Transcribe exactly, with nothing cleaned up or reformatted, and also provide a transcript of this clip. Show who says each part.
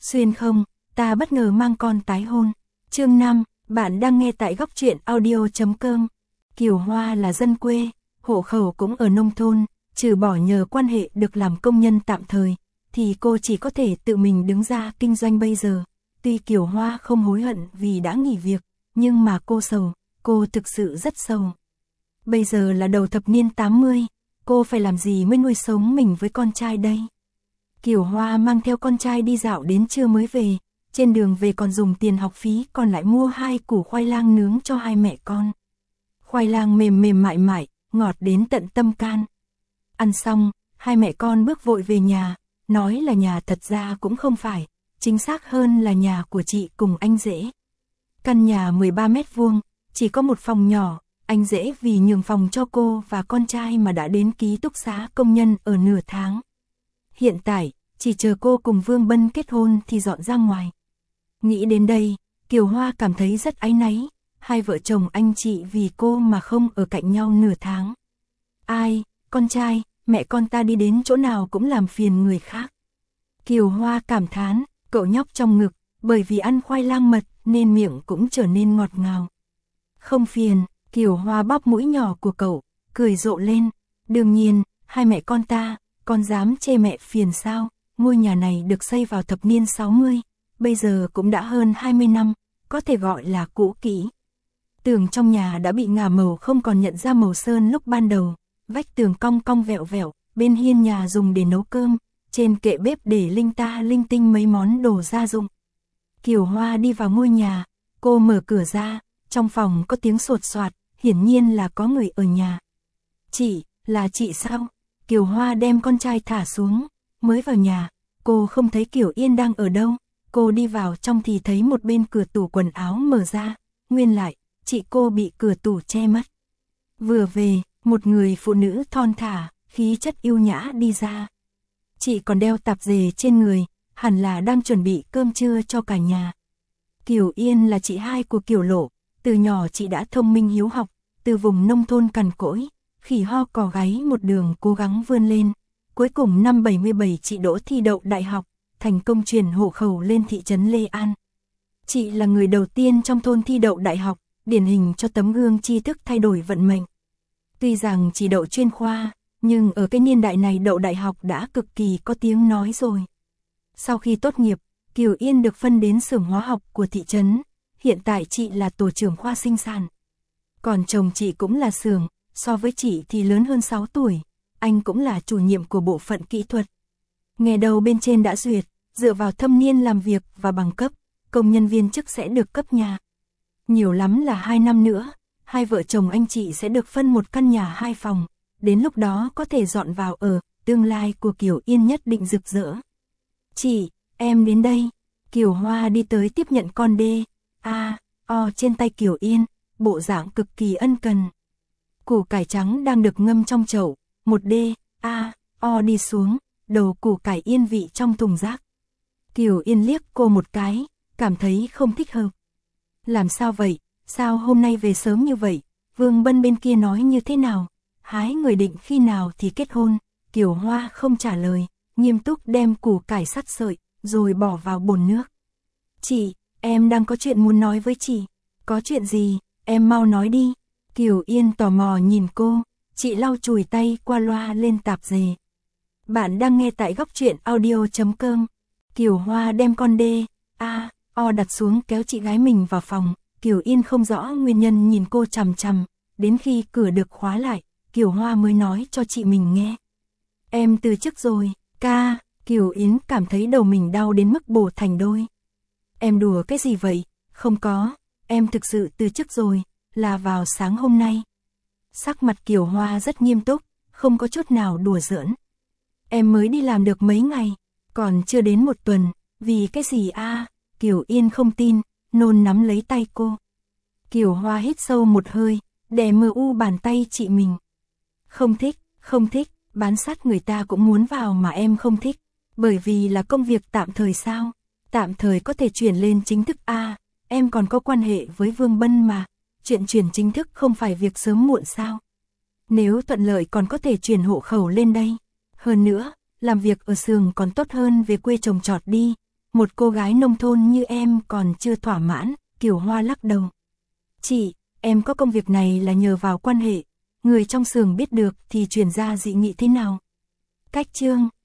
Speaker 1: Xuyên không, ta bất ngờ mang con tái hôn. Chương năm, bạn đang nghe tại góc truyện audio chấm com. Kiều Hoa là dân quê, hộ khẩu cũng ở nông thôn, trừ bỏ nhờ quan hệ được làm công nhân tạm thời, thì cô chỉ có thể tự mình đứng ra kinh doanh bây giờ. Tuy Kiều Hoa không hối hận vì đã nghỉ việc, nhưng mà cô sầu, cô thực sự rất sầu. Bây giờ là đầu thập niên tám mươi, cô phải làm gì mới nuôi sống mình với con trai đây? Kiều Hoa mang theo con trai đi dạo đến trưa mới về, trên đường về còn dùng tiền học phí còn lại mua hai củ khoai lang nướng cho hai mẹ con. Khoai lang mềm mềm mại mại, ngọt đến tận tâm can. Ăn xong, hai mẹ con bước vội về nhà, nói là nhà thật ra cũng không phải, chính xác hơn là nhà của chị cùng anh rể. Căn nhà mười ba mét vuông, chỉ có một phòng nhỏ, anh rể vì nhường phòng cho cô và con trai mà đã đến ký túc xá công nhân ở nửa tháng. Hiện tại, chỉ chờ cô cùng Vương Bân kết hôn thì dọn ra ngoài. Nghĩ đến đây, Kiều Hoa cảm thấy rất áy náy, hai vợ chồng anh chị vì cô mà không ở cạnh nhau nửa tháng. Ai, con trai, mẹ con ta đi đến chỗ nào cũng làm phiền người khác. Kiều Hoa cảm thán, cậu nhóc trong ngực, bởi vì ăn khoai lang mật nên miệng cũng trở nên ngọt ngào. Không phiền, Kiều Hoa bóp mũi nhỏ của cậu, cười rộ lên. Đương nhiên, hai mẹ con ta, con dám chê mẹ phiền sao? Ngôi nhà này được xây vào thập niên sáu mươi, bây giờ cũng đã hơn hai mươi năm, có thể gọi là cũ kỹ. Tường trong nhà đã bị ngả màu không còn nhận ra màu sơn lúc ban đầu, vách tường cong cong vẹo vẹo, bên hiên nhà dùng để nấu cơm, trên kệ bếp để linh ta linh tinh mấy món đồ gia dụng. Kiều Hoa đi vào ngôi nhà, cô mở cửa ra, trong phòng có tiếng sột soạt, hiển nhiên là có người ở nhà. Chị, là chị sao? Kiều Hoa đem con trai thả xuống, mới vào nhà, cô không thấy Kiều Yên đang ở đâu, cô đi vào trong thì thấy một bên cửa tủ quần áo mở ra, nguyên lại, chị cô bị cửa tủ che mất. Vừa về, một người phụ nữ thon thả, khí chất yêu nhã đi ra. Chị còn đeo tạp dề trên người, hẳn là đang chuẩn bị cơm trưa cho cả nhà. Kiều Yên là chị hai của Kiều Lộ, từ nhỏ chị đã thông minh hiếu học, từ vùng nông thôn cằn cỗi, khỉ ho cò gáy một đường cố gắng vươn lên. Cuối cùng năm bảy mươi bảy chị đỗ thi đậu đại học, thành công chuyển hộ khẩu lên thị trấn Lê An. Chị là người đầu tiên trong thôn thi đậu đại học, điển hình cho tấm gương tri thức thay đổi vận mệnh. Tuy rằng chỉ đậu chuyên khoa, nhưng ở cái niên đại này đậu đại học đã cực kỳ có tiếng nói rồi. Sau khi tốt nghiệp, Kiều Yên được phân đến xưởng hóa học của thị trấn, hiện tại chị là tổ trưởng khoa sinh sản. Còn chồng chị cũng là xưởng, so với chị thì lớn hơn sáu tuổi, anh cũng là chủ nhiệm của bộ phận kỹ thuật. Nghe đầu bên trên đã duyệt, dựa vào thâm niên làm việc và bằng cấp, công nhân viên chức sẽ được cấp nhà. Nhiều lắm là hai năm nữa, hai vợ chồng anh chị sẽ được phân một căn nhà hai phòng, đến lúc đó có thể dọn vào ở, tương lai của Kiều Yên nhất định rực rỡ. Chị, em đến đây. Kiều Hoa đi tới tiếp nhận con đê, a, o trên tay Kiều Yên, bộ dạng cực kỳ ân cần. Củ cải trắng đang được ngâm trong chậu, một đê, a, o đi xuống, đầu củ cải yên vị trong thùng rác. Kiều Yên liếc cô một cái, cảm thấy không thích hợp. Làm sao vậy, sao hôm nay về sớm như vậy, Vương Bân bên kia nói như thế nào, hái người định khi nào thì kết hôn? Kiều Hoa không trả lời, nghiêm túc đem củ cải sắt sợi, rồi bỏ vào bồn nước. Chị, em đang có chuyện muốn nói với chị. Có chuyện gì, em mau nói đi. Kiều Yên tò mò nhìn cô, chị lau chùi tay qua loa lên tạp dề. Bạn đang nghe tại góc truyện audio chấm com. Kiều Hoa đem con đê, a, o đặt xuống kéo chị gái mình vào phòng. Kiều Yên không rõ nguyên nhân nhìn cô chằm chằm, đến khi cửa được khóa lại, Kiều Hoa mới nói cho chị mình nghe. Em từ chức rồi, ca. Kiều Yến cảm thấy đầu mình đau đến mức bổ thành đôi. Em đùa cái gì vậy? Không có, em thực sự từ chức rồi, là vào sáng hôm nay. Sắc mặt Kiều Hoa rất nghiêm túc, không có chút nào đùa giỡn. Em mới đi làm được mấy ngày, còn chưa đến một tuần, vì cái gì a? À? Kiều Yên không tin, nôn nắm lấy tay cô. Kiều Hoa hít sâu một hơi, đè mờ u bàn tay chị mình. Không thích, không thích, bán sát người ta cũng muốn vào mà em không thích, bởi vì là công việc tạm thời sao? Tạm thời có thể chuyển lên chính thức a, à, em còn có quan hệ với Vương Bân mà, chuyện chuyển chính thức không phải việc sớm muộn sao? Nếu thuận lợi còn có thể chuyển hộ khẩu lên đây. Hơn nữa, làm việc ở xưởng còn tốt hơn về quê trồng trọt đi, Một cô gái nông thôn như em còn chưa thỏa mãn, Kiều Hoa lắc đầu. Chị, em có công việc này là nhờ vào quan hệ, người trong xưởng biết được thì truyền ra dị nghị thế nào? Cách chương